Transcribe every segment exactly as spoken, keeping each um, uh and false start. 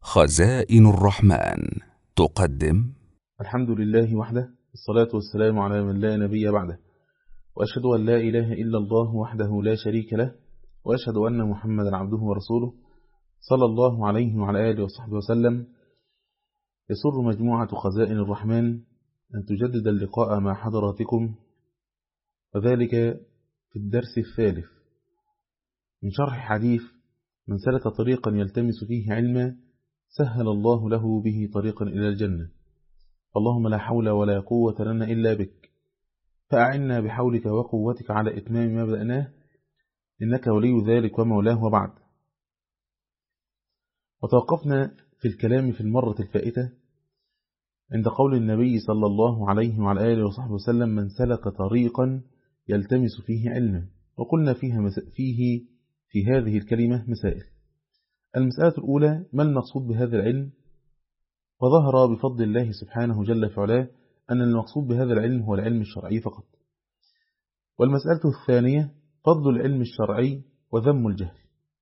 خزائن الرحمن تقدم. الحمد لله وحده، الصلاة والسلام على من لا نبي بعده، وأشهد أن لا إله إلا الله وحده لا شريك له، وأشهد أن محمدا عبده ورسوله صلى الله عليه وعلى آله وصحبه وسلم. يسر مجموعة خزائن الرحمن أن تجدد اللقاء مع حضراتكم، وذلك في الدرس الثالث من شرح حديث: من سلك طريقا يلتمس فيه علما سهل الله له به طريقا إلى الجنة. اللهم لا حول ولا قوة لنا إلا بك، فأعنا بحولك وقوتك على إتمام ما بدأناه، إنك ولي ذلك ومولاه. وبعد، وتوقفنا في الكلام في المرة الفائتة عند قول النبي صلى الله عليه وعلى آله وصحبه وسلم: من سلك طريقا يلتمس فيه علما. وقلنا فيها فيه في هذه الكلمة مسائل. المسألة الأولى: ما المقصود بهذا العلم؟ وظهر بفضل الله سبحانه جل في علاه أن المقصود بهذا العلم هو العلم الشرعي فقط. والمسألة الثانية: فضل العلم الشرعي وذم الجهل.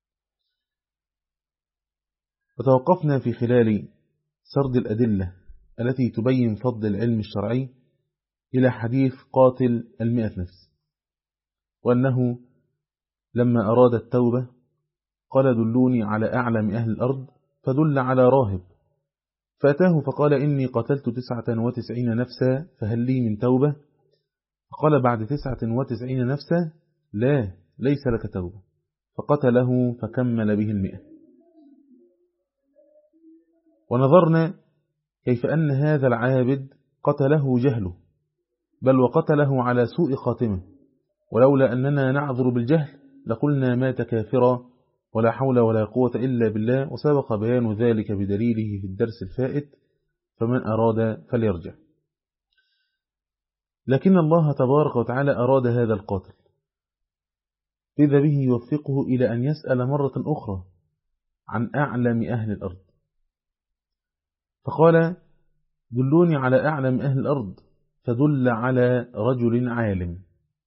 وتوقفنا في خلال سرد الأدلة التي تبين فضل العلم الشرعي إلى حديث قاتل المئة نفس، وأنه لما أراد التوبة قال: دلوني على أعلم أهل الأرض، فدل على راهب، فأتاه فقال: إني قتلت تسعة وتسعين نفسا فهل لي من توبة؟ فقال بعد تسعة وتسعين نفسا: لا، ليس لك توبة. فقتله فكمل به المئة. ونظرنا كيف أن هذا العابد قتله جهله، بل وقتله على سوء خاتمة، ولولا أننا نعذر بالجهل لقلنا مات كافرا ولا حول ولا قوة إلا بالله. وسبق بيان ذلك بدليله في الدرس الفائت، فمن أراد فليرجع. لكن الله تبارك وتعالى أراد هذا القاتل، إذا به يوفقه إلى أن يسأل مرة أخرى عن أعلم أهل الأرض، فقال: دلوني على أعلم أهل الأرض، فدل على رجل عالم.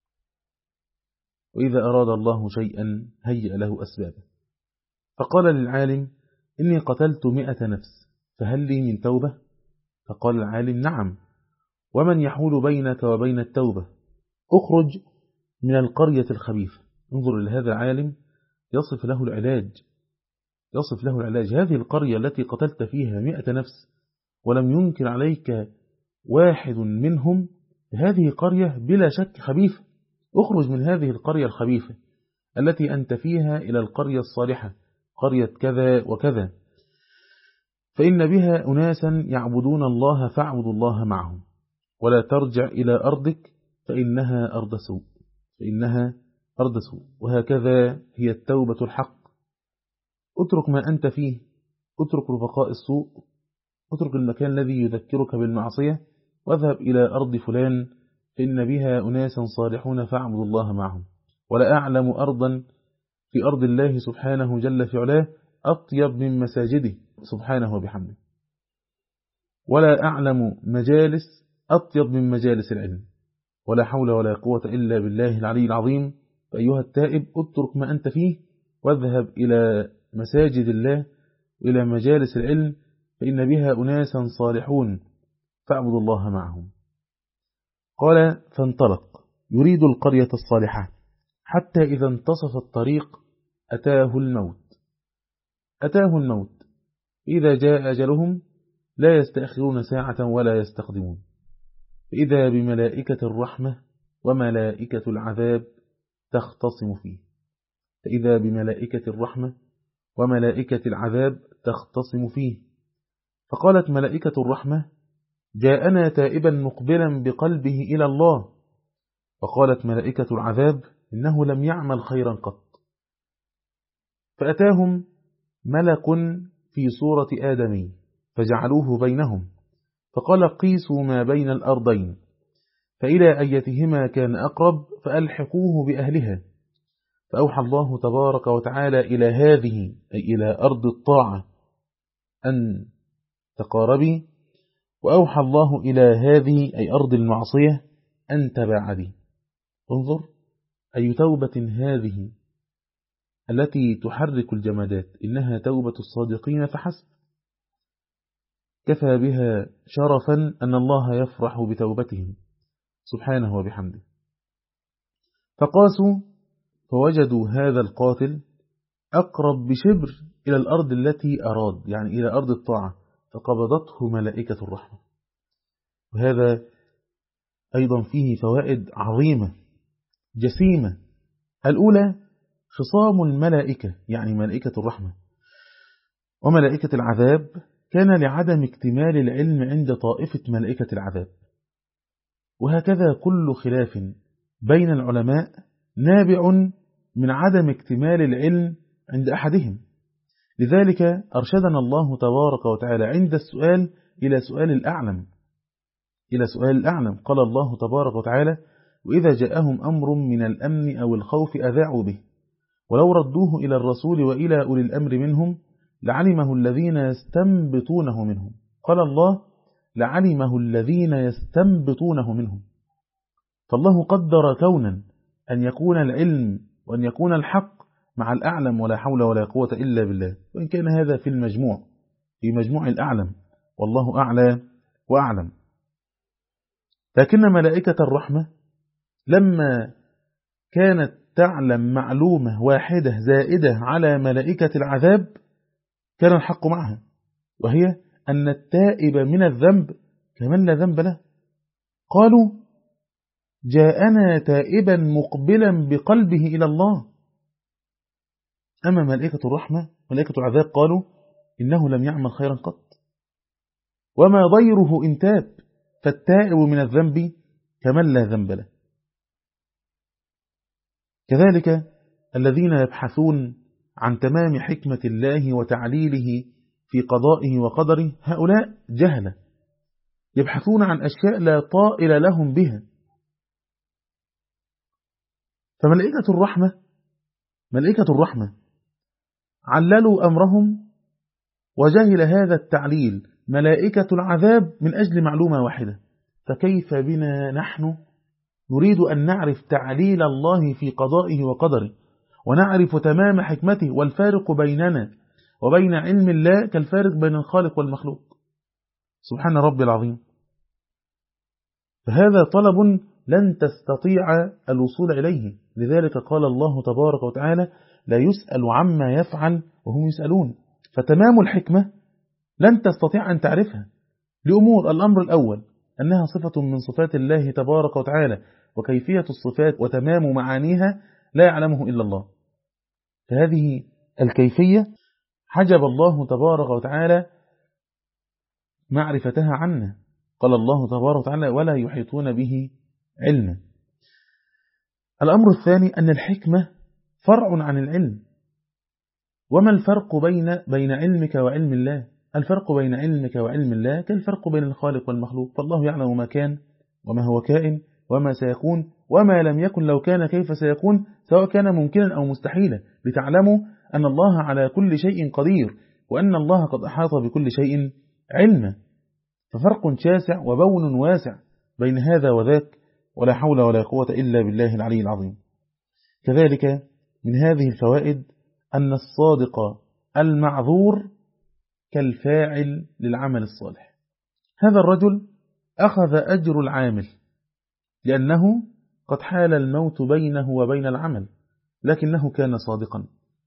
وإذا أراد الله شيئا هيأ له أسبابه. فقال للعالم: إني قتلت مئة نفس فهل لي من توبة؟ فقال العالم: نعم، ومن يحول بينك وبين التوبة؟ أخرج من القرية الخبيثة. انظر لهذا العالم يصف له العلاج، يصف له العلاج. هذه القرية التي قتلت فيها مئة نفس ولم ينكر عليك واحد منهم، هذه قرية بلا شك خبيثة. اخرج من هذه القرية الخبيثة التي أنت فيها إلى القرية الصالحة، قرية كذا وكذا، فإن بها أناسا يعبدون الله فاعبدوا الله معهم، ولا ترجع إلى أرضك فإنها أرض سوء، فإنها أرض سوء. وهكذا هي التوبة الحق. اترك ما أنت فيه، اترك رفقاء السوء، اترك المكان الذي يذكرك بالمعصية، واذهب إلى أرض فلان فإن بها أناسا صالحون فاعبدوا الله معهم. ولا أعلم أرضا في أرض الله سبحانه جل في علاه أطيب من مساجده سبحانه وبحمده، ولا أعلم مجالس أطيب من مجالس العلم، ولا حول ولا قوة إلا بالله العلي العظيم. فأيها التائب، اترك ما أنت فيه واذهب إلى مساجد الله وإلى مجالس العلم، فإن بها أناسا صالحون فاعبدوا الله معهم. قال: فانطلق يريد القرية الصالحة، حتى إذا انتصف الطريق أتاه الموت أتاه الموت إذا جاء أجلهم لا يستأخرون ساعة ولا يستقدمون، فإذا بملائكة الرحمة وملائكة العذاب تختصم فيه فإذا بملائكة الرحمة وملائكة العذاب تختصم فيه فقالت ملائكة الرحمة: جاءنا تائبا مقبلا بقلبه إلى الله. وقالت ملائكة العذاب: إنه لم يعمل خيرا قط. فأتاهم ملك في صورة آدمي فجعلوه بينهم، فقال: قيسوا ما بين الأرضين، فإلى أيتهما كان أقرب فألحقوه بأهلها. فأوحى الله تبارك وتعالى إلى هذه، أي إلى أرض الطاعة، أن تقاربي، وأوحى الله إلى هذه، أي أرض المعصية، أن تباعدي. انظر أي توبة هذه التي تحرك الجمادات، إنها توبة الصادقين فحسب. كفى بها شرفا أن الله يفرح بتوبتهم سبحانه وبحمده. فقاسوا فوجدوا هذا القاتل أقرب بشبر إلى الأرض التي أراد، يعني إلى أرض الطاعة، فقبضته ملائكة الرحمة. وهذا أيضا فيه فوائد عظيمة جسيمة. الأولى خصام الملائكة، يعني ملائكة الرحمة وملائكة العذاب، كان لعدم اكتمال العلم عند طائفة ملائكة العذاب. وهكذا كل خلاف بين العلماء نابع من عدم اكتمال العلم عند أحدهم. لذلك أرشدنا الله تبارك وتعالى عند السؤال إلى سؤال الأعلم إلى سؤال الأعلم. قال الله تبارك وتعالى: وإذا جاءهم أمر من الأمن أو الخوف أذاعوا به ولو ردوه إلى الرسول وإلى أولي الأمر منهم لعلمه الذين يستنبطونه منهم. قال الله: لعلمه الذين يستنبطونه منهم. فالله قدر كونا أن يكون العلم وأن يكون الحق مع الأعلم، ولا حول ولا قوة إلا بالله، وإن كان هذا في المجموع في مجموع الأعلم، والله أعلى وأعلم. لكن ملائكة الرحمة لما كانت تعلم معلومة واحدة زائدة على ملائكة العذاب كان الحق معها، وهي أن التائب من الذنب كمن لا ذنب له. قالوا: جاءنا تائبا مقبلا بقلبه إلى الله. أما ملائكة الرحمة ملائكة العذاب قالوا: إنه لم يعمل خيرا قط، وما ضيره إن تاب، فالتائب من الذنب كمن لا ذنب له. كذلك الذين يبحثون عن تمام حكمة الله وتعليله في قضائه وقدره، هؤلاء جهلة يبحثون عن أشياء لا طائل لهم بها. فملائكة الرحمة ملائكة الرحمة عللوا أمرهم، وجهل هذا التعليل ملائكة العذاب من أجل معلومة واحدة. فكيف بنا نحن نريد أن نعرف تعليل الله في قضائه وقدره، ونعرف تمام حكمته، والفارق بيننا وبين علم الله كالفارق بين الخالق والمخلوق سبحان ربي العظيم. فهذا طلب لن تستطيع الوصول إليه. لذلك قال الله تبارك وتعالى: لا يسأل عما يفعل وهم يسألون. فتمام الحكمة لن تستطيع أن تعرفها لأمور. الأمر الأول أنها صفة من صفات الله تبارك وتعالى، وكيفية الصفات وتمام معانيها لا يعلمه إلا الله. فهذه الكيفية حجب الله تبارك وتعالى معرفتها عنا. قال الله تبارك وتعالى: ولا يحيطون به علما. الأمر الثاني أن الحكمة فرع عن العلم. وما الفرق بين بين علمك وعلم الله؟ الفرق بين علمك وعلم الله كالفرق بين الخالق والمخلوق. فالله يعلم ما كان وما هو كائن وما سيكون وما لم يكن لو كان كيف سيكون، سواء كان ممكنا أو مستحيلا، لتعلموا أن الله على كل شيء قدير، وأن الله قد أحاط بكل شيء علما. ففرق شاسع وبون واسع بين هذا وذاك، ولا حول ولا قوة إلا بالله العلي العظيم. كذلك من هذه الفوائد أن الصادق المعذور كالفاعل للعمل الصالح. هذا الرجل أخذ أجر العامل لأنه قد حال الموت بينه وبين العمل، لكنه كان صادقا.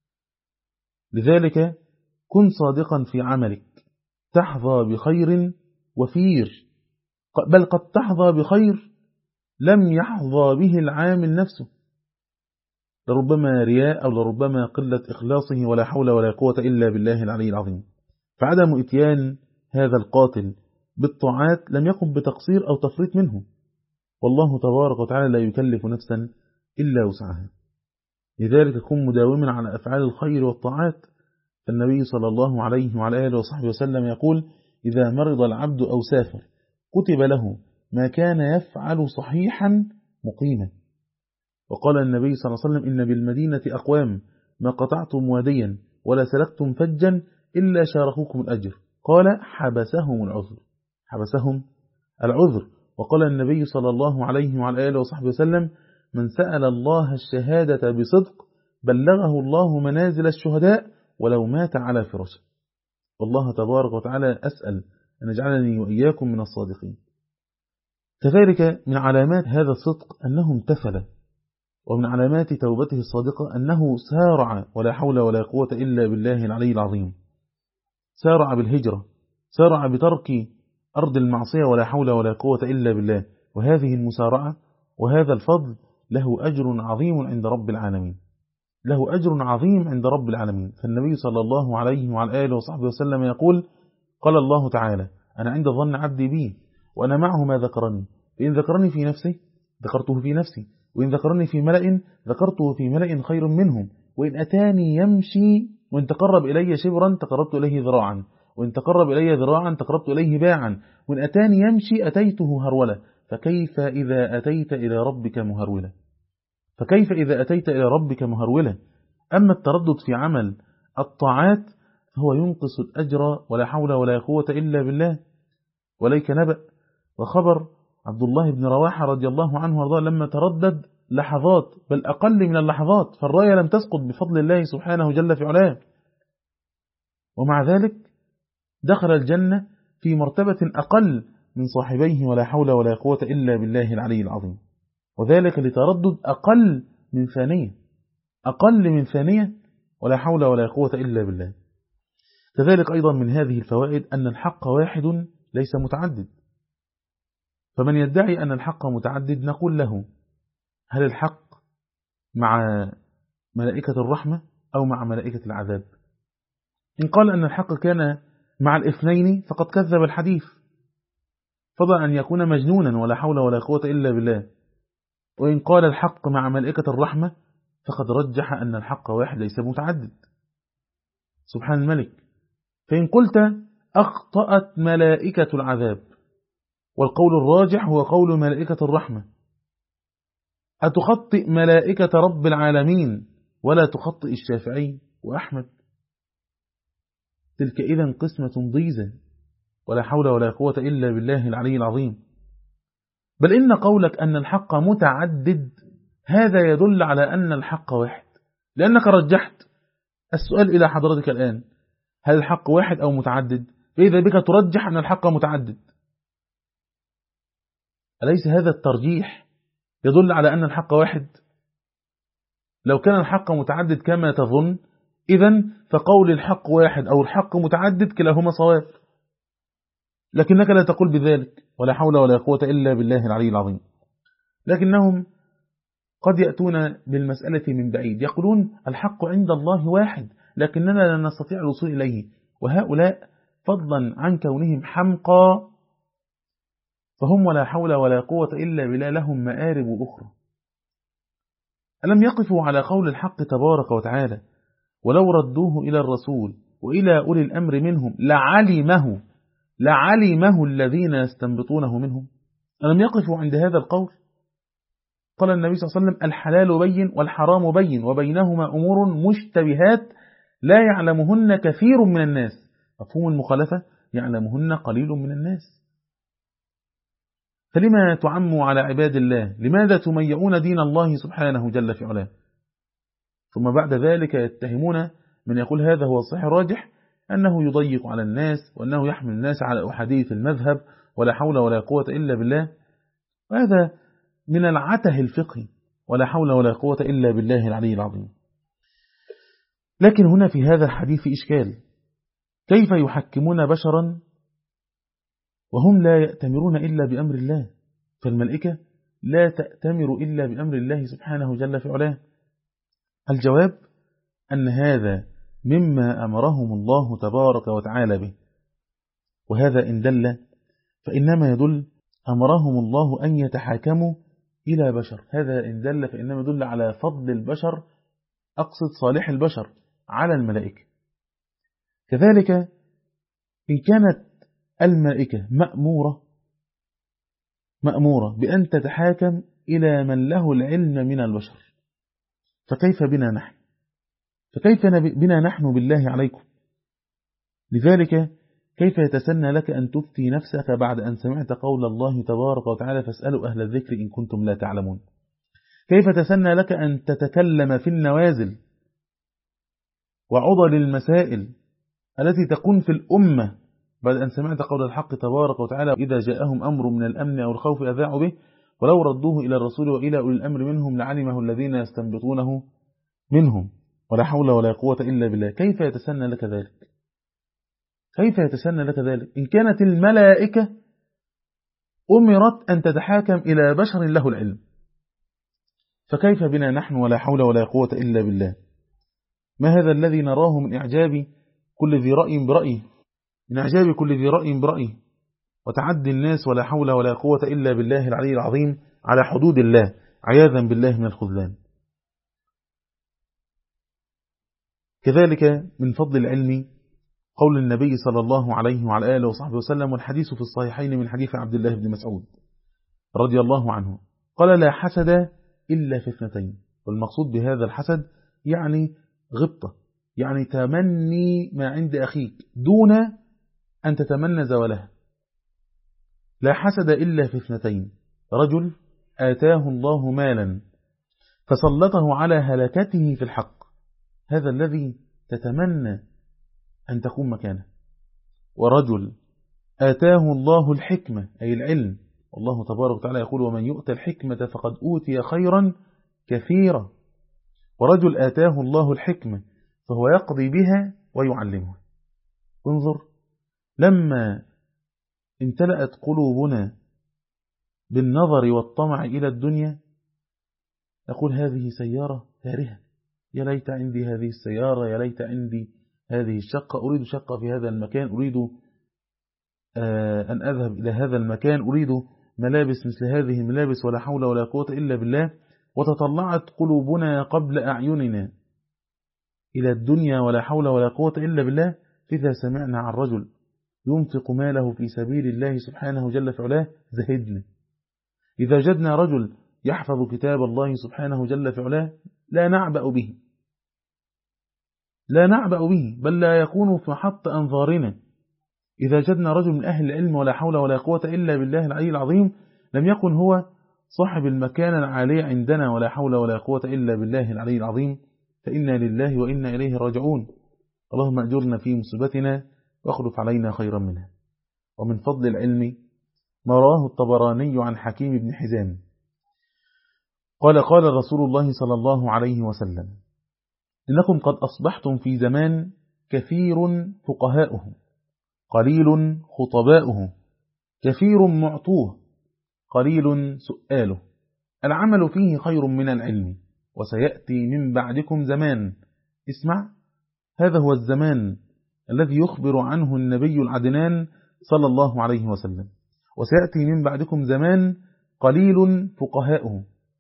لذلك كن صادقا في عملك تحظى بخير وفير، بل قد تحظى بخير لم يحظى به العامل نفسه، لربما رياء أو لربما قلة إخلاصه، ولا حول ولا قوة إلا بالله العلي العظيم. فعدم إتيان هذا القاتل بالطاعات لم يقم بتقصير أو تفريط منه، والله تبارك وتعالى لا يكلف نفسا إلا وسعها. لذلك كن مداوما على أفعال الخير والطاعات. فالنبي صلى الله عليه وعلى آله وصحبه وسلم يقول: إذا مرض العبد أو سافر كتب له ما كان يفعل صحيحا مقيما. وقال النبي صلى الله عليه وسلم: إن بالمدينة أقوام ما قطعتم واديا ولا سلكتم فجا إلا شاركوكم الأجر. قال: حبسهم العذر حبسهم العذر. وقال النبي صلى الله عليه وعلى آله وصحبه وسلم: من سأل الله الشهادة بصدق بلغه الله منازل الشهداء ولو مات على فراشه. والله تبارك وتعالى أسأل أن يجعلني وإياكم من الصادقين. كذلك من علامات هذا الصدق أنه امتثل، ومن علامات توبته الصادقة أنه سارع ولا حول ولا قوة إلا بالله العلي العظيم، سارع بالهجرة، سارع بترك أرض المعصية ولا حول ولا قوة إلا بالله. وهذه المسارعة وهذا الفضل له أجر عظيم عند رب العالمين، له أجر عظيم عند رب العالمين. فالنبي صلى الله عليه وعلى آله وصحبه وسلم يقول: قال الله تعالى: أنا عند ظن عبدي بي وأنا معه ما ذكرني، فإن ذكرني في نفسي ذكرته في نفسي، وإن ذكرني في ملأ ذكرته في ملأ خير منهم، وإن أتاني يمشي وإن تقرب إلي شبرا تقربت إليه ذراعا، وإن تقرب إلي ذراعا تقربت إليه باعا، وإن أتاني يمشي أتيته هرولة. فكيف إذا أتيت إلى ربك مهرولة فكيف إذا أتيت إلى ربك مهرولة أما التردد في عمل الطاعات فهو ينقص الأجر ولا حول ولا قوة إلا بالله. وليك نبأ وخبر عبد الله بن رواحة رضي الله عنه وارضاه لما تردد لحظات، بل أقل من اللحظات، فالراية لم تسقط بفضل الله سبحانه جل في علاه، ومع ذلك دخل الجنة في مرتبة أقل من صاحبيه ولا حول ولا قوة إلا بالله العلي العظيم، وذلك لتردد أقل من ثانية، أقل من ثانية ولا حول ولا قوة إلا بالله. كذلك أيضا من هذه الفوائد أن الحق واحد ليس متعدد، فمن يدعي أن الحق متعدد نقول له: هل الحق مع ملائكة الرحمة أو مع ملائكة العذاب؟ إن قال أن الحق كان مع الاثنين فقد كذب الحديث، فضلا أن يكون مجنونا ولا حول ولا قوة إلا بالله. وإن قال الحق مع ملائكة الرحمة فقد رجح أن الحق واحد ليس متعدد، سبحان الملك. فإن قلت أخطأت ملائكة العذاب والقول الراجح هو قول ملائكة الرحمة، أتخطئ ملائكة رب العالمين ولا تخطئ الشافعي وأحمد؟ تلك إذن قسمة ضيزة ولا حول ولا قوة إلا بالله العلي العظيم. بل إن قولك أن الحق متعدد هذا يدل على أن الحق واحد، لأنك رجحت. السؤال إلى حضرتك الآن: هل الحق واحد أو متعدد؟ فإذا بك ترجح أن الحق متعدد، أليس هذا الترجيح يدل على أن الحق واحد؟ لو كان الحق متعدد كما تظن إذن فقول الحق واحد أو الحق متعدد كلاهما صواب، لكنك لا تقول بذلك ولا حول ولا قوة إلا بالله العلي العظيم. لكنهم قد يأتون بالمسألة من بعيد، يقولون الحق عند الله واحد لكننا لا نستطيع الوصول إليه، وهؤلاء فضلا عن كونهم حمقى فهم ولا حول ولا قوة إلا بالله لهم مآرب أخرى. ألم يقفوا على قول الحق تبارك وتعالى: ولو ردوه إلى الرسول وإلى أولي الأمر منهم لعلمه لعلمه الذين يستنبطونه منهم؟ ألم يقفوا عند هذا القول؟ قال النبي صلى الله عليه وسلم: الحلال بين والحرام بين وبينهما أمور مشتبهات لا يعلمهن كثير من الناس. مفهوم المخالفة: يعلمهن قليل من الناس. فلما تعموا على عباد الله؟ لماذا تميعون دين الله سبحانه جل في علاه؟ ثم بعد ذلك يتهمون من يقول هذا هو الصحيح الراجح أنه يضيق على الناس وأنه يحمل الناس على أحاديث المذهب ولا حول ولا قوة إلا بالله، وهذا من العته الفقهي ولا حول ولا قوة إلا بالله العلي العظيم. لكن هنا في هذا الحديث إشكال: كيف يحكمون بشرا وهم لا يأتمرون إلا بأمر الله؟ فالملائكة لا تأتمر إلا بأمر الله سبحانه جل في علاه. الجواب أن هذا مما أمرهم الله تبارك وتعالى به، وهذا إن دل فإنما يدل أمرهم الله أن يتحاكموا إلى بشر، هذا إن دل فإنما يدل على فضل البشر، أقصد صالح البشر على الملائكة. كذلك إن كانت الملائكة مأمورة مأمورة بأن تتحاكم إلى من له العلم من البشر، فكيف بنا نحن؟ فكيف بنا نحن بالله عليكم؟ لذلك كيف يتسنى لك أن تفتي نفسك بعد أن سمعت قول الله تبارك وتعالى: فاسألوا أهل الذكر إن كنتم لا تعلمون؟ كيف تسنى لك أن تتكلم في النوازل وعضل المسائل التي تكون في الأمة بعد أن سمعت قول الحق تبارك وتعالى إذا جاءهم أمر من الأمن أو الخوف أذاعوا به ولو ردوه إلى الرسول وإلى أولي الأمر منهم لعلمه الذين يستنبطونه منهم ولا حول ولا قوة إلا بالله. كيف يتسنى لك ذلك؟ كيف يتسنى لك ذلك إن كانت الملائكة أمرت أن تتحاكم إلى بشر له العلم؟ فكيف بنا نحن ولا حول ولا قوة إلا بالله؟ ما هذا الذي نراه من إعجاب كل ذي رأي برأيه، من إعجاب كل ذي رأي برأيه، وتعدي الناس ولا حول ولا قوة إلا بالله العلي العظيم على حدود الله عياذا بالله من الخذلان. كذلك من فضل العلم قول النبي صلى الله عليه وعلى آله وصحبه وسلم، والحديث في الصحيحين من حديث عبد الله بن مسعود رضي الله عنه قال لا حسد إلا في اثنتين. والمقصود بهذا الحسد يعني غبطة، يعني تمني ما عند أخيك دون أن تتمنى زواله. لا حسد إلا في اثنتين، رجل آتاه الله مالا فسلطه على هلكته في الحق، هذا الذي تتمنى أن تكون مكانه. ورجل آتاه الله الحكمة أي العلم، والله تبارك وتعالى يقول ومن يؤتى الحكمة فقد أوتي خيرا كثيرا. ورجل آتاه الله الحكمة فهو يقضي بها ويعلمها. انظر، لما امتلأت قلوبنا بالنظر والطمع إلى الدنيا نقول هذه سيارة تارهة، يا ليت عندي هذه السيارة، يا ليت عندي هذه الشقة، أريد شقة في هذا المكان، أريد أن أذهب إلى هذا المكان، أريد ملابس مثل هذه الملابس ولا حول ولا قوة إلا بالله. وتطلعت قلوبنا قبل أعيننا إلى الدنيا ولا حول ولا قوة إلا بالله. إذا سمعنا عن رجل ينفق ماله في سبيل الله سبحانه جل في علاه زهدنا. إذا جدنا رجل يحفظ كتاب الله سبحانه جل في علاه لا نعبأ به، لا نعبأ به، بل لا يكون في محط أنظارنا. إذا جدنا رجل من أهل العلم ولا حول ولا قوة إلا بالله العلي العظيم لم يكن هو صاحب المكان العالي عندنا ولا حول ولا قوة إلا بالله العلي العظيم، فإنا لله وإنا إليه راجعون. اللهم أجرنا في مصيبتنا واخلف علينا خيرا منها. ومن فضل العلم ما رواه الطبراني عن حكيم بن حزام قال قال رسول الله صلى الله عليه وسلم إنكم قد أصبحتم في زمان كثير فقهاؤه قليل خطباؤه كثير معطوه قليل سؤاله، العمل فيه خير من العلم وسيأتي من بعدكم زمان. اسمع، هذا هو الزمان الذي يخبر عنه النبي العدنان صلى الله عليه وسلم، وسيأتي من بعدكم زمان قليل فقهاؤه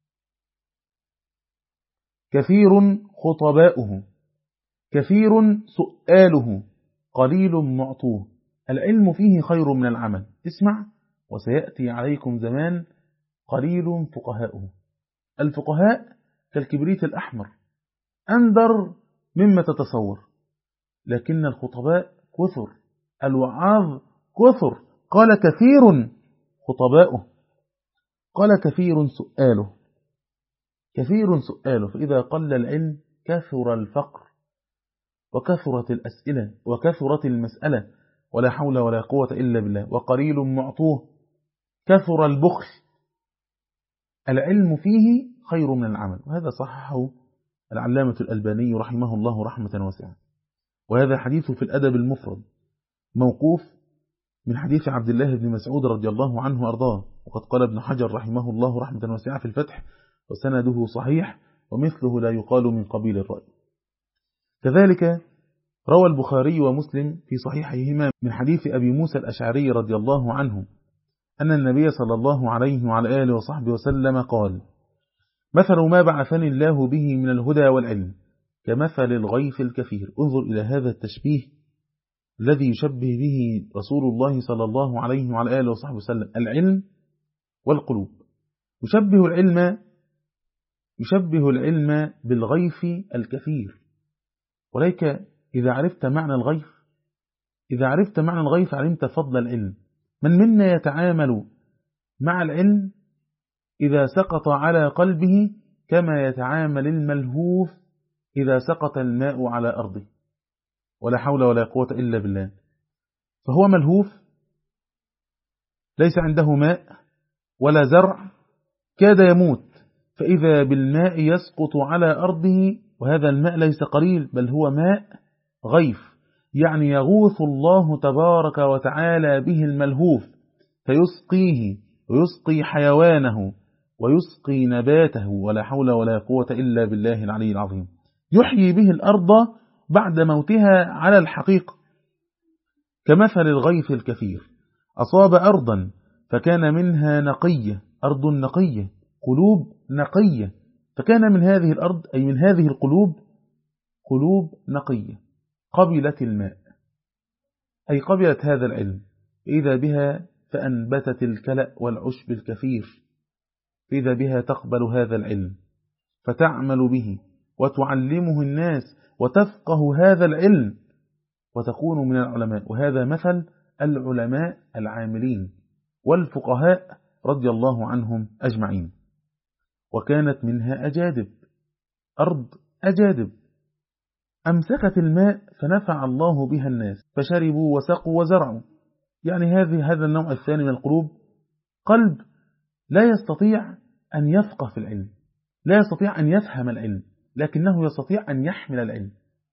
كثير خطباؤه كثير سؤاله قليل معطوه، العلم فيه خير من العمل. اسمع، وسيأتي عليكم زمان قليل فقهاؤه. الفقهاء كالكبريت الأحمر أندر مما تتصور، لكن الخطباء كثر، الوعاظ كثر. قال كثير خطباؤه، قال كثير سؤاله، كثير سؤاله. فإذا قل العلم كثر الفقر وكثرت الأسئلة وكثرت المسألة ولا حول ولا قوة إلا بالله. وقليل معطوه، كثر البخل. العلم فيه خير من العمل، وهذا صححه العلامة الألباني رحمه الله رحمة واسعة. وهذا حديث في الأدب المفرد موقوف من حديث عبد الله بن مسعود رضي الله عنه وأرضاه، وقد قال ابن حجر رحمه الله رحمة واسعة في الفتح وسنده صحيح ومثله لا يقال من قبيل الرأي. كذلك روى البخاري ومسلم في صحيحهما من حديث أبي موسى الأشعري رضي الله عنه أن النبي صلى الله عليه وعلى آله وصحبه وسلم قال مثل ما بعثني الله به من الهدى والعلم كمثل الغيث الكثير. انظر إلى هذا التشبيه الذي يشبه به رسول الله صلى الله عليه وعلى آله وصحبه وسلم العلم والقلوب. يشبه العلم يشبه العلم بالغيث الكثير. وليك إذا عرفت معنى الغيث إذا عرفت معنى الغيث علمت فضل العلم. من منا يتعامل مع العلم إذا سقط على قلبه كما يتعامل الملهوف إذا سقط الماء على أرضه، ولا حول ولا قوة إلا بالله. فهو ملهوف، ليس عنده ماء ولا زرع، كاد يموت، فإذا بالماء يسقط على أرضه، وهذا الماء ليس قليل بل هو ماء غيث، يعني يغوث الله تبارك وتعالى به الملهوف فيسقيه ويسقي حيوانه ويسقي نباته، ولا حول ولا قوة إلا بالله العلي العظيم. يحيي به الأرض بعد موتها على الحقيقة، كمثل الغيث الكثير أصاب أرضا فكان منها نقية، أرض نقية، قلوب نقية، فكان من هذه الأرض أي من هذه القلوب قلوب نقية قبلت الماء، أي قبلت هذا العلم، إذا بها فأنبتت الكلأ والعشب الكثير، إذا بها تقبل هذا العلم فتعمل به وتعلمه الناس وتفقه هذا العلم وتكون من العلماء. وهذا مثل العلماء العاملين والفقهاء رضي الله عنهم أجمعين. وكانت منها أجادب، أرض أجادب أمسكت الماء فنفع الله بها الناس فشربوا وسقوا وزرعوا. يعني هذه هذا النوع الثاني من القلوب قلب لا يستطيع أن يفقه في العلم، لا يستطيع أن يفهم العلم، لكنه يستطيع أن يحمل العلم،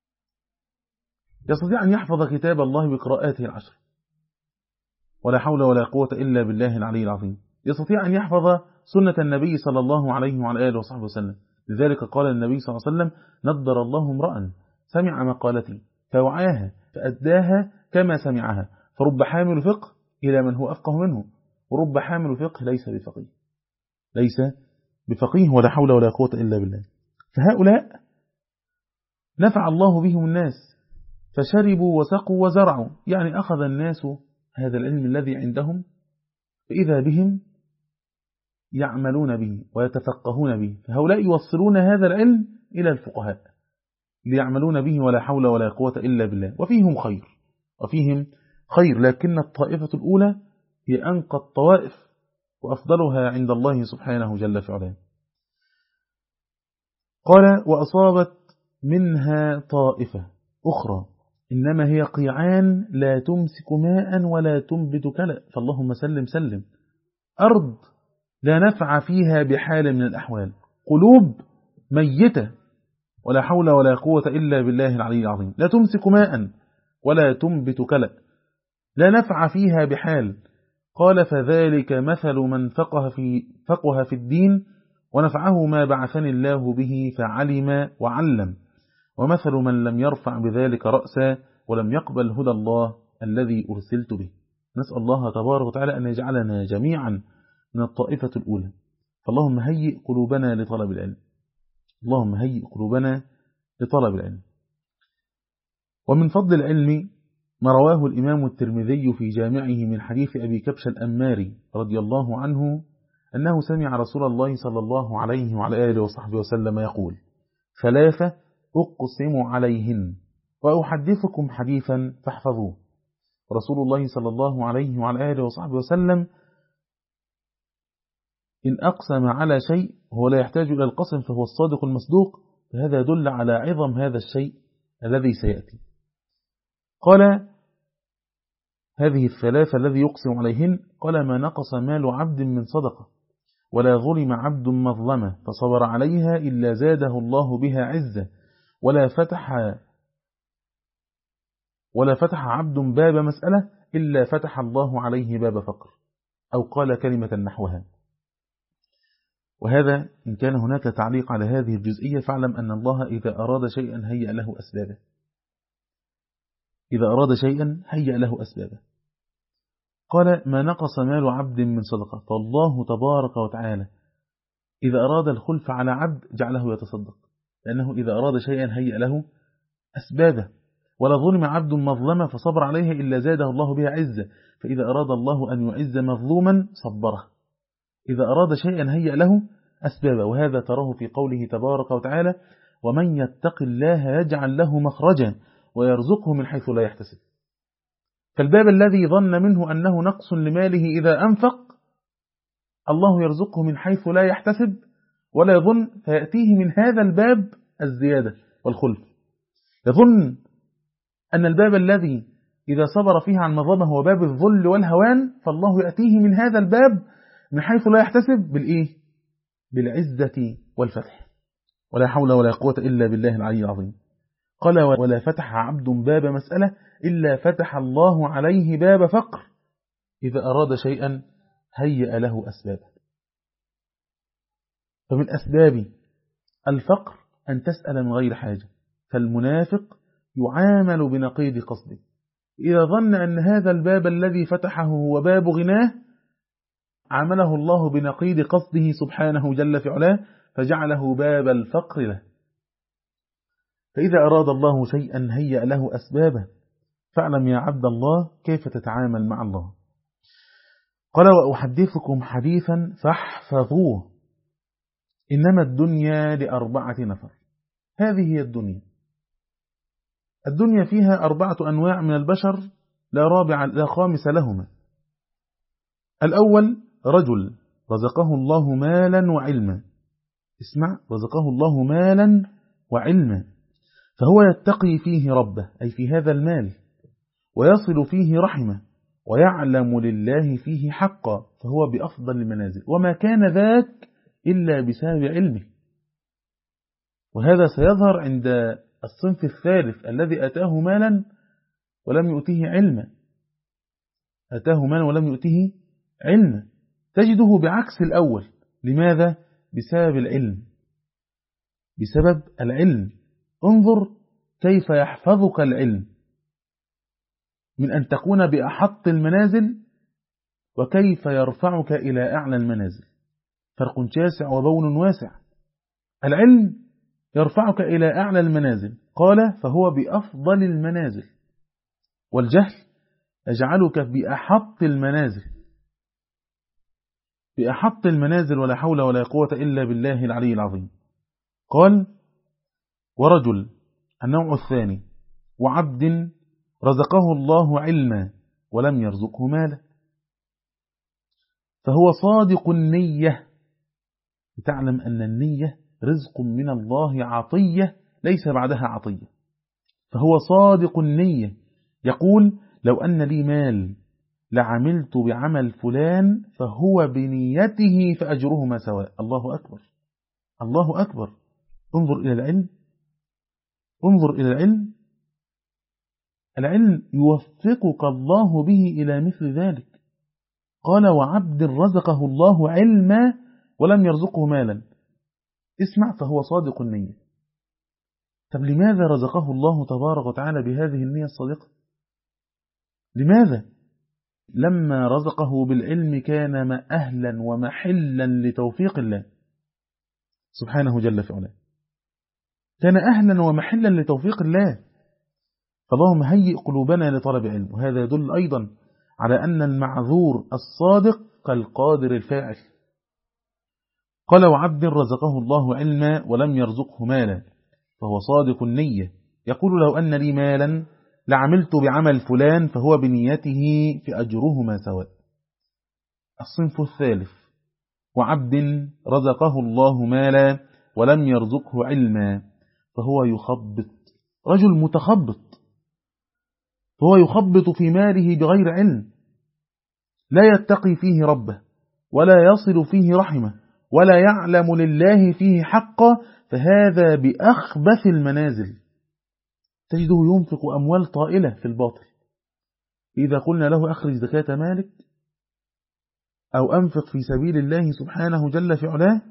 يستطيع أن يحفظ كتاب الله بقراءاته العشر، ولا حول ولا قوة إلا بالله العلي العظيم. يستطيع أن يحفظ سنة النبي صلى الله عليه وعلى آله وصحبه وسلم. لذلك قال النبي صلى الله عليه وسلم: نضر الله امرأ سمع مقالتي فوعاها فأداها كما سمعها، فرب حامل فقه إلى من هو أفقه منه، ورب حامل فقه ليس بفقيه، ليس بفقيه، ولا حول ولا قوة إلا بالله. فهؤلاء نفع الله بهم الناس فشربوا وسقوا وزرعوا، يعني أخذ الناس هذا العلم الذي عندهم فإذا بهم يعملون به ويتفقهون به، فهؤلاء يوصلون هذا العلم إلى الفقهاء ليعملون به، ولا حول ولا قوة إلا بالله. وفيهم خير وفيهم خير لكن الطائفة الأولى هي أنقى الطوائف وأفضلها عند الله سبحانه جل في علاه. قال: وأصابت منها طائفة أخرى إنما هي قيعان لا تمسك ماء ولا تنبت كلأ، فاللهم سلم سلم. أرض لا نفع فيها بحال من الأحوال، قلوب ميتة، ولا حول ولا قوة إلا بالله العلي العظيم. لا تمسك ماء ولا تنبت كلأ، لا نفع فيها بحال. قال: فذلك مثل من فقه في, فقه في الدين ونفعه ما بعثني الله به فعلم وعلم، ومثل من لم يرفع بذلك رأسا ولم يقبل هدى الله الذي أرسلت به. نسأل الله تبارك وتعالى أن يجعلنا جميعا من الطائفة الأولى. فاللهم هيئ قلوبنا لطلب العلم، اللهم هيئ قلوبنا لطلب العلم. ومن فضل العلم ما رواه الإمام الترمذي في جامعه من حديث أبي كبش الأماري رضي الله عنه أنه سمع رسول الله صلى الله عليه وعلى آله وصحبه وسلم يقول: ثلاثة أقسم عليهن وأحدثكم حديثا فاحفظوه. رسول الله صلى الله عليه وعلى آله وصحبه وسلم إن أقسم على شيء هو لا يحتاج إلى القسم فهو الصادق المصدوق، فهذا يدل على عظم هذا الشيء الذي سيأتي. قال: هذه الثلاثة الذي يقسم عليهن، قال: ما نقص مال عبد من صدقة ولا ظلم عبد مظلمة فصبر عليها إلا زاده الله بها عزة، ولا فتح ولا فتح عبد باب مسألة إلا فتح الله عليه باب فقر، أو قال كلمة نحوها. وهذا إن كان هناك تعليق على هذه الجزئية فاعلم أن الله إذا أراد شيئا هيأ له أسبابه، إذا أراد شيئا هيأ له أسبابه. قال: ما نقص مال عبد من صدقة، فالله تبارك وتعالى إذا أراد الخلف على عبد جعله يتصدق، لأنه إذا أراد شيئا هيأ له أسبابه. ولا ظلم عبد مظلمة فصبر عليها إلا زاده الله بها عزة، فإذا أراد الله أن يعز مظلوما صبره، إذا أراد شيئا هيأ له أسبابه. وهذا تراه في قوله تبارك وتعالى: ومن يتق الله يجعل له مخرجا ويرزقه من حيث لا يحتسب. فالباب الذي ظن منه أنه نقص لماله إذا أنفق الله يرزقه من حيث لا يحتسب ولا يظن، فيأتيه من هذا الباب الزيادة والخلف. يظن أن الباب الذي إذا صبر فيها عن مظلمة هو باب الذل والهوان، فالله يأتيه من هذا الباب من حيث لا يحتسب بالإيه؟ بالعزة والفتح. ولا حول ولا قوة إلا بالله العلي العظيم. قال ولا فتح عبد باب مسألة إلا فتح الله عليه باب فقر، إذا أراد شيئا هيأ له أسبابه. فمن أسباب الفقر أن تسأل من غير حاجة، فالمنافق يعامل بنقيض قصده. إذا ظن أن هذا الباب الذي فتحه هو باب غناه، عامله الله بنقيض قصده سبحانه جل في علاه، فجعله باب الفقر له. فإذا أراد الله شيئا هيأ له أسبابه، فاعلم يا عبد الله كيف تتعامل مع الله. قال وأحدثكم حديثا فاحفظوه، إنما الدنيا لأربعة نفر. هذه هي الدنيا. الدنيا فيها أربعة أنواع من البشر لا رابع لا خامس لهما. الأول رجل رزقه الله مالا وعلما، اسمع، رزقه الله مالا وعلما، فهو يتقي فيه ربه أي في هذا المال، ويصل فيه رحمه، ويعلم لله فيه حقا، فهو بأفضل المنازل، وما كان ذاك إلا بسبب علمه. وهذا سيظهر عند الصنف الثالث الذي أتاه مالا ولم يؤته علما، أتاه مالا ولم يؤته علما، تجده بعكس الأول. لماذا؟ بسبب العلم، بسبب العلم. انظر كيف يحفظك العلم من أن تكون بأحط المنازل، وكيف يرفعك إلى أعلى المنازل. فرق شاسع وبون واسع. العلم يرفعك إلى أعلى المنازل، قال فهو بأفضل المنازل، والجهل يجعلك بأحط المنازل، بأحط المنازل، ولا حول ولا قوة إلا بالله العلي العظيم. قال ورجل النوع الثاني وعبد رزقه الله علما ولم يرزقه مالا، فهو صادق النية. تعلم أن النية رزق من الله عطية ليس بعدها عطية. فهو صادق النية، يقول لو أن لي مال لعملت بعمل فلان فهو بنيته فأجرهما سواء. الله أكبر، الله أكبر. انظر إلى العلم، انظر إلى العلم. العلم يوفقك الله به إلى مثل ذلك. قال وعبد رزقه الله علما ولم يرزقه مالا، اسمع، فهو صادق النية. طب لماذا رزقه الله تبارك وتعالى بهذه النية الصادقة؟ لماذا؟ لما رزقه بالعلم كان ما أهلا ومحلا لتوفيق الله سبحانه جل في علاه، كان أهلا ومحلا لتوفيق الله. فاللهم هيئ قلوبنا لطلب علم. وهذا يدل أيضا على أن المعذور الصادق كالقادر الفاعل. قال وعبد رزقه الله علما ولم يرزقه مالا، فهو صادق النية، يقول لو أن لي مالا لعملت بعمل فلان فهو بنيته فأجرهما سواء. الصنف الثالث وعبد رزقه الله مالا ولم يرزقه علما، فهو يخبط، رجل متخبط، فهو يخبط في ماله بغير علم، لا يتقي فيه ربه، ولا يصل فيه رحمه، ولا يعلم لله فيه حقا، فهذا بأخبث المنازل. تجده ينفق أموال طائلة في الباطل. إذا قلنا له أخرج زكاة مالك أو أنفق في سبيل الله سبحانه جل في علاه،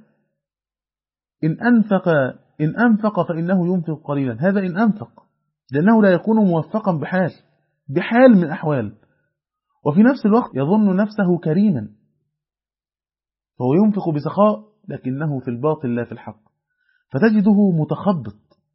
إن أنفق إن أنفق فإنه ينفق قليلا. هذا إن أنفق، لأنه لا يكون موفقا بحال بحال من الأحوال، وفي نفس الوقت يظن نفسه كريما، فهو ينفق بسخاء لكنه في الباطل لا في الحق. فتجده متخبط،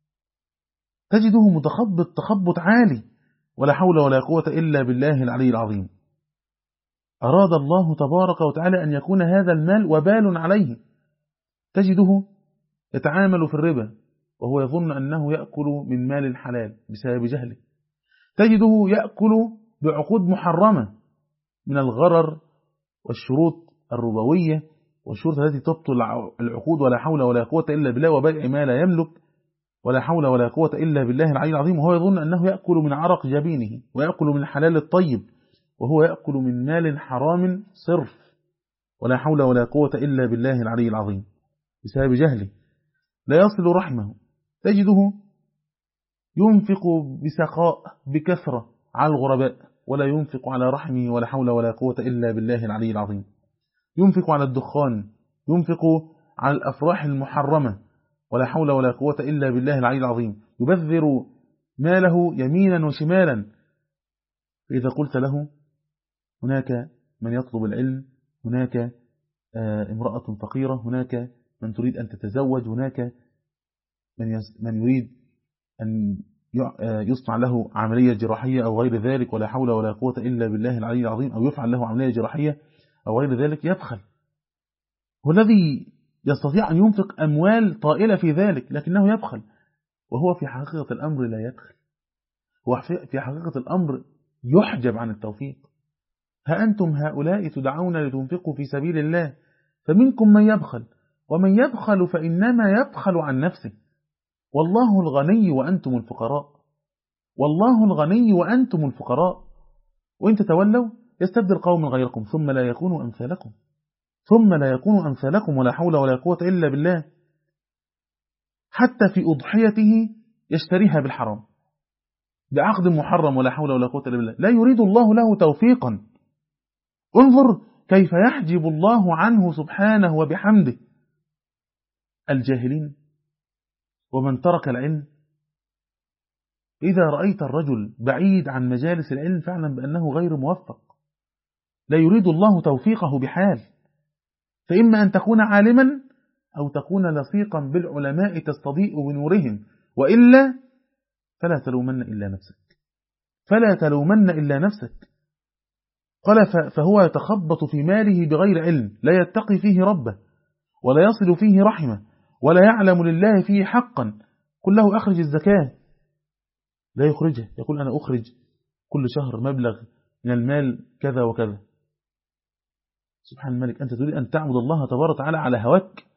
تجده متخبط تخبط عالي، ولا حول ولا قوة إلا بالله العلي العظيم. أراد الله تبارك وتعالى أن يكون هذا المال وبال عليه. تجده يتعامل في الربا وهو يظن أنه يأكل من مال الحلال بسبب جهله. تجده يأكل بعقود محرمة من الغرر والشروط الربوية والشروط التي تبطل العقود، ولا حول ولا قوة إلا بالله، وبيع ما لا يملك، ولا حول ولا قوة إلا بالله العلي العظيم، وهو يظن أنه يأكل من عرق جبينه ويأكل من الحلال الطيب، وهو يأكل من مال حرام صرف. ولا حول ولا قوة إلا بالله العلي العظيم، بسبب جهله. لا يصل رحمه، تجده ينفق بسخاء بكثرة على الغرباء، ولا ينفق على رحمه. ولا حول ولا قوة إلا بالله العلي العظيم. ينفق على الدخان، ينفق على الأفراح المحرمة، ولا حول ولا قوة إلا بالله العلي العظيم. يبذر ماله يمينا وشمالا. فإذا قلت له هناك من يطلب العلم، هناك امرأة فقيرة، هناك من تريد أن تتزوج، هناك من من يريد أن يصنع له عملية جراحية أو غير ذلك، ولا حول ولا قوة إلا بالله العلي العظيم، أو يفعل له عملية جراحية أو غير ذلك، يبخل. هو الذي يستطيع أن ينفق أموال طائلة في ذلك، لكنه يبخل، وهو في حقيقة الأمر لا يبخل، هو في حقيقة الأمر يحجب عن التوفيق. ها أنتم هؤلاء تدعون لتنفقوا في سبيل الله، فمنكم من يبخل، ومن يبخل فإنما يبخل عن نفسه. والله الغني وأنتم الفقراء، والله الغني وأنتم الفقراء، وإن تتولوا يستبدل قوم غيركم ثم لا يكونوا أمثالكم، ثم لا يكونوا أمثالكم. ولا حول ولا قوة إلا بالله. حتى في أضحيته يشتريها بالحرام بعقد محرم، ولا حول ولا قوة إلا بالله. لا يريد الله له توفيقا. انظر كيف يحجب الله عنه سبحانه وبحمده الجاهلين ومن ترك العلم. إذا رأيت الرجل بعيد عن مجالس العلم فاعلم بأنه غير موفق، لا يريد الله توفيقه بحال. فإما أن تكون عالما أو تكون لصيقا بالعلماء تستضيء بنورهم، وإلا فلا تلومن إلا نفسك، فلا تلومن إلا نفسك. قال فهو يتخبط في ماله بغير علم، لا يتقي فيه ربه، ولا يصل فيه رحمه، ولا يعلم لله فيه حقا. قل له أخرج الزكاة، لا يخرجه، يقول أنا أخرج كل شهر مبلغ من المال كذا وكذا. سبحان الملك، أنت تريد أن تعبد الله تبارك وتعالى على هواك.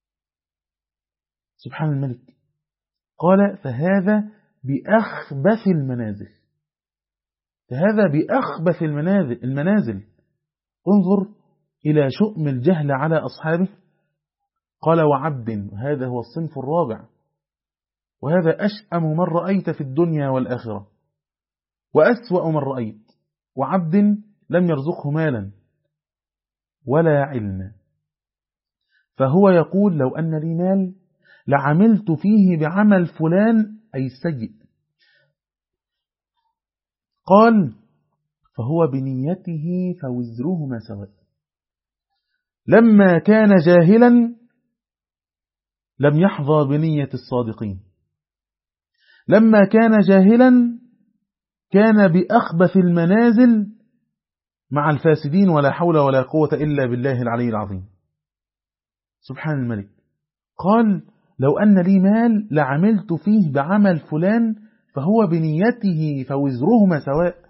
سبحان الملك. قال فهذا بأخبث المنازل، فهذا بأخبث المنازل المنازل انظر إلى شؤم الجهل على أصحابه. قال وعبد، وهذا هو الصنف الرابع، وهذا أشأم من رأيت في الدنيا والآخرة، وأسوأ من رأيت. وعبد لم يرزقه مالا ولا علما، فهو يقول لو أن لي مال لعملت فيه بعمل فلان أي السيء. قال فهو بنيته فوزرهما سواء. لما كان جاهلا لم يحظى بنية الصادقين، لما كان جاهلا كان بأخبث المنازل مع الفاسدين، ولا حول ولا قوة إلا بالله العلي العظيم. سبحان الملك. قال لو أن لي مال لعملت فيه بعمل فلان فهو بنيته فوزرهما سواء.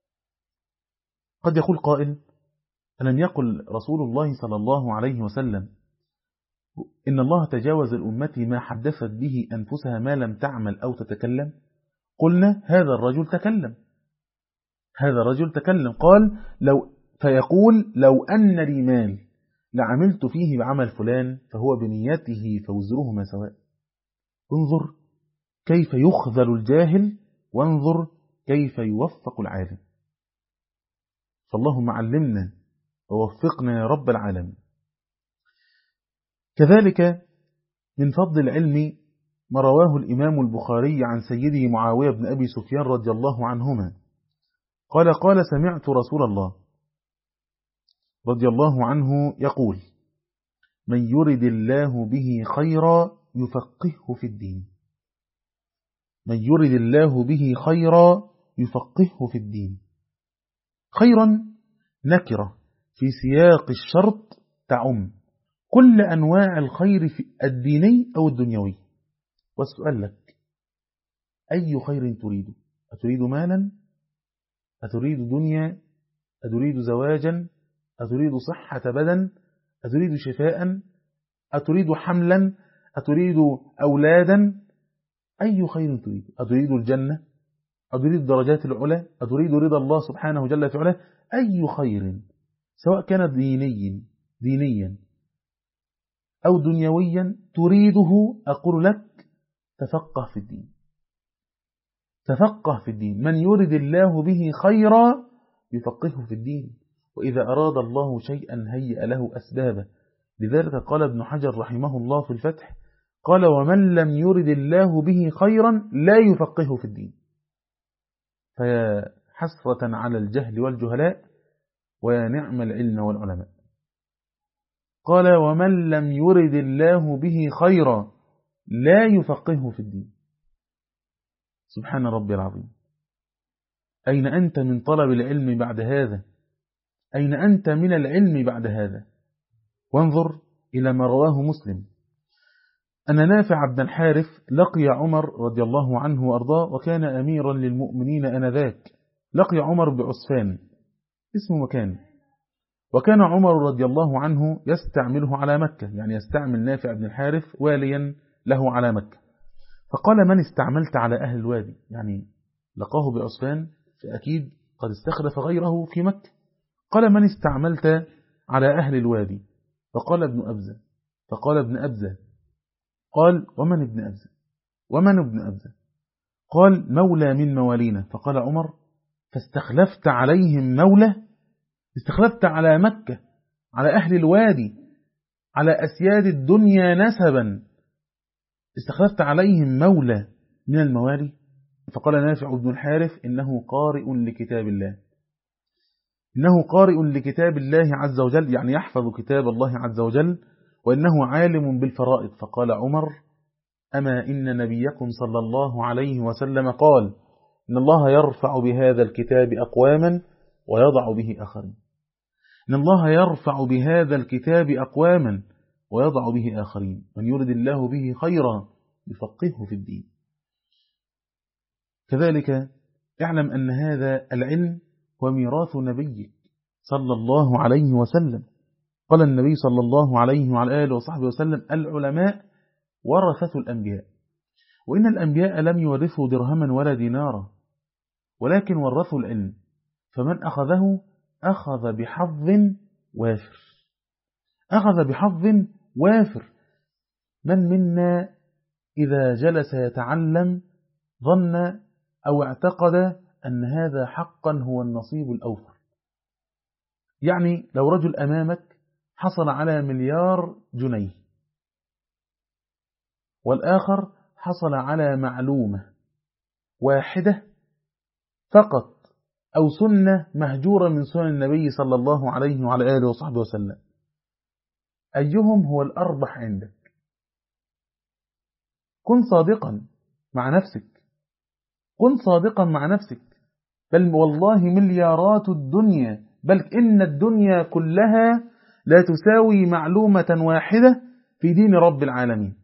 قد يقول قائل ألم يقل رسول الله صلى الله عليه وسلم إن الله تجاوز الأمة ما حدثت به أنفسها ما لم تعمل أو تتكلم؟ قلنا هذا الرجل تكلم، هذا الرجل تكلم. قال لو فيقول لو أن لي مال لعملت فيه بعمل فلان فهو بنيته فوزرهما سواء. انظر كيف يخذل الجاهل، وانظر كيف يوفق العالم. فاللهم علمنا ووفقنا يا رب العالمين. كذلك من فضل العلم ما رواه الإمام البخاري عن سيده معاوية بن أبي سفيان رضي الله عنهما قال قال سمعت رسول الله رضي الله عنه يقول من يرد الله به خيرا يفقهه في الدين، من يرد الله به خيرا يفقهه في الدين. خيرا نكرة في سياق الشرط تعم كل أنواع الخير في الديني أو الدنيوي. والسؤال لك أي خير تريد؟ أتريد مالا؟ أتريد دنيا؟ أتريد زواجا؟ أتريد صحة بدن؟ أتريد شفاء؟ أتريد حملا؟ أتريد أولادا؟ أي خير تريد؟ أتريد الجنة؟ أتريد الدرجات العلى؟ أتريد رضا الله سبحانه جل في علاه؟ أي خير سواء كان ديني دينيا أو دنيويا تريده، أقول لك تفقه في الدين. تفقه في الدين. من يرد الله به خيرا يفقهه في الدين، وإذا أراد الله شيئا هيأ له أسبابه. لذلك قال ابن حجر رحمه الله في الفتح، قال ومن لم يرد الله به خيرا لا يفقهه في الدين. فيا حسرة على الجهل والجهلاء ويا نعم العلم والعلماء. قال ومن لم يرد الله به خيرا لا يفقهه في الدين. سبحان ربي العظيم. أين أنت من طلب العلم بعد هذا؟ أين أنت من العلم بعد هذا؟ وانظر إلى ما رواه مسلم أن نافع بن الحارث لقي عمر رضي الله عنه وأرضاه، وكان أميرا للمؤمنين آنذاك. لقي عمر بعسفان، اسم مكان، وكان عمر رضي الله عنه يستعمله على مكة، يعني يستعمل نافع بن الحارث واليا له على مكة. فقال من استعملت على أهل الوادي؟ يعني لقاه بعسفان فأكيد قد استخلف غيره في مكة. قال من استعملت على أهل الوادي؟ فقال ابن أبزة. فقال ابن أبزة. قال ومن ابن أبزة؟ ومن ابن أبزة؟ قال مولى من موالينا. فقال عمر فاستخلفت عليهم مولى؟ استخلفت على مكة، على أهل الوادي، على أسياد الدنيا نسبا، استخلفت عليهم مولى من الموالي؟ فقال نافع بن الحارث إنه قارئ لكتاب الله، إنه قارئ لكتاب الله عز وجل، يعني يحفظ كتاب الله عز وجل، وإنه عالم بالفرائض. فقال عمر أما إن نبيكم صلى الله عليه وسلم قال إن الله يرفع بهذا الكتاب أقواما ويضع به آخرين. إن الله يرفع بهذا الكتاب أقواما ويضع به آخرين، من يرد الله به خيرا يفقهه في الدين. كذلك اعلم أن هذا العلم هو ميراث نبيك صلى الله عليه وسلم. قال النبي صلى الله عليه وعلى آله وصحبه وسلم العلماء ورثة الأنبياء، وإن الأنبياء لم يورثوا درهما ولا دينارا، ولكن ورثوا العلم، فمن أخذه أخذ بحظ وافر. أخذ بحظ وافر. من منا إذا جلس يتعلم ظن أو اعتقد أن هذا حقا هو النصيب الأوفر؟ يعني لو رجل أمامك حصل على مليار جنيه، والآخر حصل على معلومة واحدة فقط أو سنة مهجورة من سنن النبي صلى الله عليه وعلى آله وصحبه وسلم، أيهم هو الأربح عندك؟ كن صادقا مع نفسك، كن صادقا مع نفسك. بل والله مليارات الدنيا، بل إن الدنيا كلها لا تساوي معلومة واحدة في دين رب العالمين.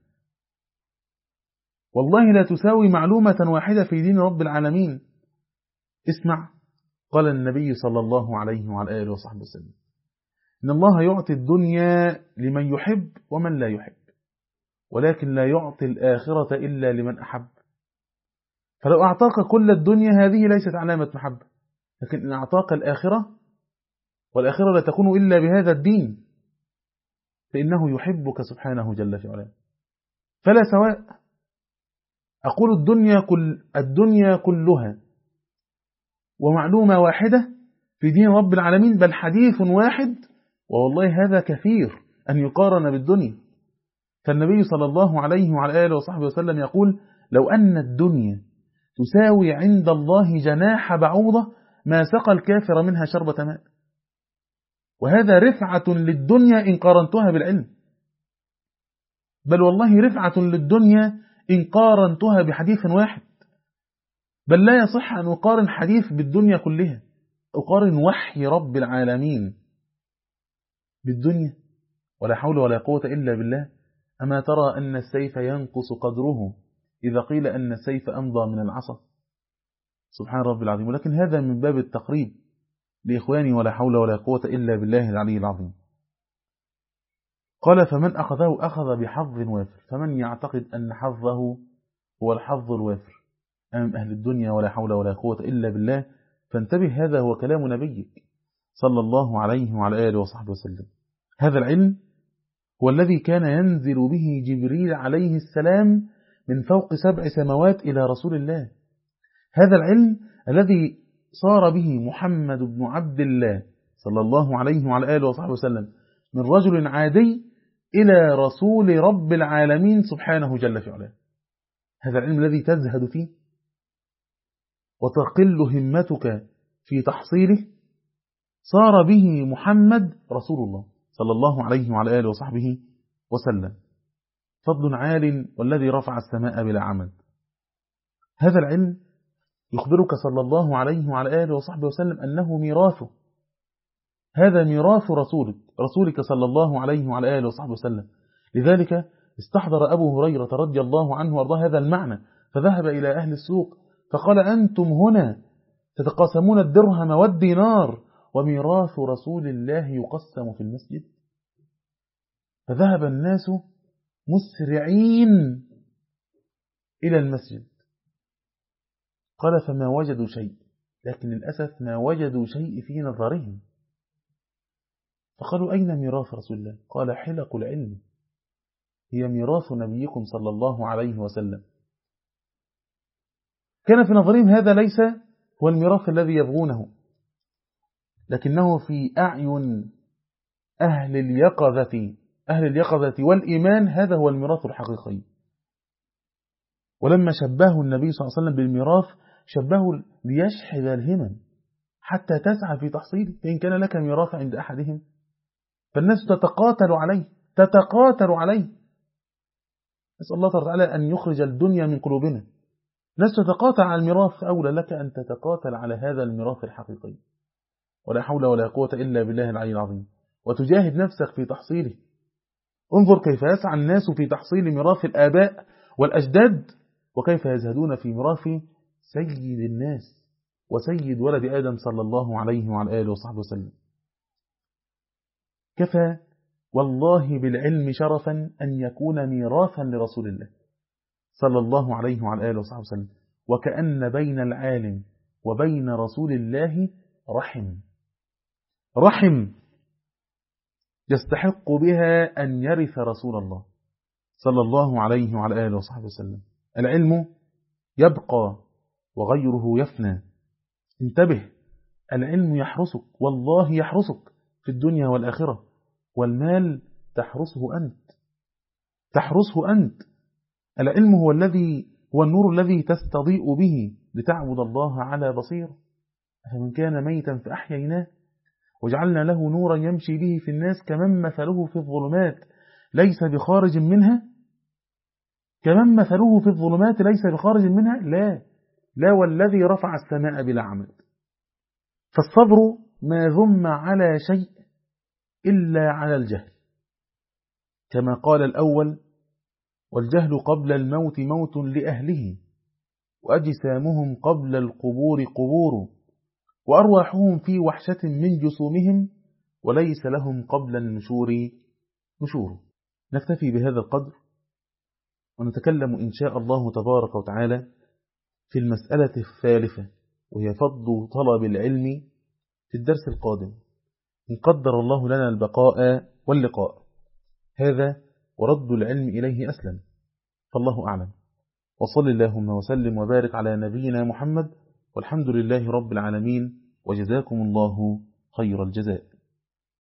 والله لا تساوي معلومة واحدة في دين رب العالمين. اسمع، قال النبي صلى الله عليه وعلى آله وصحبه وسلم إن الله يعطي الدنيا لمن يحب ومن لا يحب، ولكن لا يعطي الآخرة إلا لمن أحب. فلو أعطاك كل الدنيا هذه ليست علامة محبة، لكن إن أعطاك الآخرة، والآخرة لا تكون إلا بهذا الدين، فإنه يحبك سبحانه جل في علاه. فلا سواء. أقول الدنيا كل الدنيا كلها ومعلومة واحدة في دين رب العالمين، بل حديث واحد، والله هذا كثير أن يقارن بالدنيا. فالنبي صلى الله عليه وعلى آله وصحبه وسلم يقول لو أن الدنيا تساوي عند الله جناح بعوضة ما سقى الكافر منها شربة ماء. وهذا رفعة للدنيا إن قارنتها بالعلم، بل والله رفعة للدنيا إن قارنتها بحديث واحد. بل لا يصح أن أقارن حديث بالدنيا كلها، أقارن وحي رب العالمين بالدنيا. ولا حول ولا قوة إلا بالله. أما ترى أن السيف ينقص قدره إذا قيل أن السيف أمضى من العصا؟ سبحان رب العظيم. ولكن هذا من باب التقريب لإخواني، ولا حول ولا قوة إلا بالله العلي العظيم. قال فمن أخذه أخذ بحظ وافر، فمن يعتقد أن حظه هو الحظ الوافر أمام أهل الدنيا، ولا حول ولا قوة إلا بالله. فانتبه، هذا هو كلام نبيك صلى الله عليه وعلى آله وصحبه وسلم. هذا العلم هو الذي كان ينزل به جبريل عليه السلام من فوق سبع سماوات إلى رسول الله. هذا العلم الذي صار به محمد بن عبد الله صلى الله عليه وعلى آله وصحبه وسلم من رجل عادي إلى رسول رب العالمين سبحانه جل في علاه. هذا العلم الذي تزهد فيه وتقل همتك في تحصيله صار به محمد رسول الله صلى الله عليه وعلى آله وصحبه وسلم. فضل عال والذي رفع السماء بلا عمد. هذا العلم يخبرك صلى الله عليه وعلى آله وصحبه وسلم أنه ميراثه. هذا ميراث رسولك رسولك صلى الله عليه وعلى آله وصحبه وسلم. لذلك استحضر أبو هريرة رضي الله عنه وارضاه هذا المعنى، فذهب إلى أهل السوق فقال: أنتم هنا تتقاسمون الدرهم والدينار وميراث رسول الله يقسم في المسجد. فذهب الناس مسرعين إلى المسجد. قال: فما وجدوا شيء، لكن للأسف ما وجدوا شيء في نظرهم. فقالوا: أين ميراث رسول الله؟ قال: حلق العلم هي ميراث نبيكم صلى الله عليه وسلم. كان في نظرهم هذا ليس هو الميراث الذي يبغونه، لكنه في أعين أهل اليقظة أهل اليقظة والإيمان هذا هو الميراث الحقيقي. ولما شبهه النبي صلى الله عليه وسلم بالميراث شبهه ليشحذ الهمم حتى تسعى في تحصيله. فإن كان لك ميراث عند أحدهم فالناس تتقاتل عليه تتقاتل عليه نسأل الله تعالى أن يخرج الدنيا من قلوبنا. الناس تتقاتل على الميراث، أولى لك أن تتقاتل على هذا الميراث الحقيقي. ولا حول ولا قوة إلا بالله العلي العظيم، وتجاهد نفسك في تحصيله. انظر كيف يسعى الناس في تحصيل ميراث الآباء والأجداد، وكيف يزهدون في ميراث سيد الناس وسيد ولد آدم صلى الله عليه وعلى آله وصحبه وسلم. كفى والله بالعلم شرفا أن يكون ميراثا لرسول الله صلى الله عليه وعلى آله وصحبه وسلم. وكأن بين العالم وبين رسول الله رحم رحم يستحق بها أن يرث رسول الله صلى الله عليه وعلى آله وصحبه وسلم. العلم يبقى وغيره يفنى. انتبه، العلم يحرسك، والله يحرسك في الدنيا والآخرة. والمال تحرسه أنت تحرسه أنت. العلم هو الذي هو النور الذي تستضيء به لتعبد الله على بصير. فمن كان ميتا فأحييناه وجعلنا له نورا يمشي به في الناس كمن مثله في الظلمات ليس بخارج منها. كمن مثله في الظلمات ليس بخارج منها. لا لا والذي رفع السماء بلا عمد. فالصبر ما ذم على شيء إلا على الجهل، كما قال الأول: والجهل قبل الموت موت لأهله، وأجسامهم قبل القبور قبور، وأرواحهم في وحشة من جسومهم، وليس لهم قبل النشور نشور. نكتفي بهذا القدر، ونتكلم إن شاء الله تبارك وتعالى في المسألة الثالثة، وهي فضل طلب العلم في الدرس القادم إن قدر الله لنا البقاء واللقاء. هذا ورد العلم إليه أسلم، فالله أعلم. وصل اللهم وسلم وبارك على نبينا محمد، والحمد لله رب العالمين، وجزاكم الله خير الجزاء.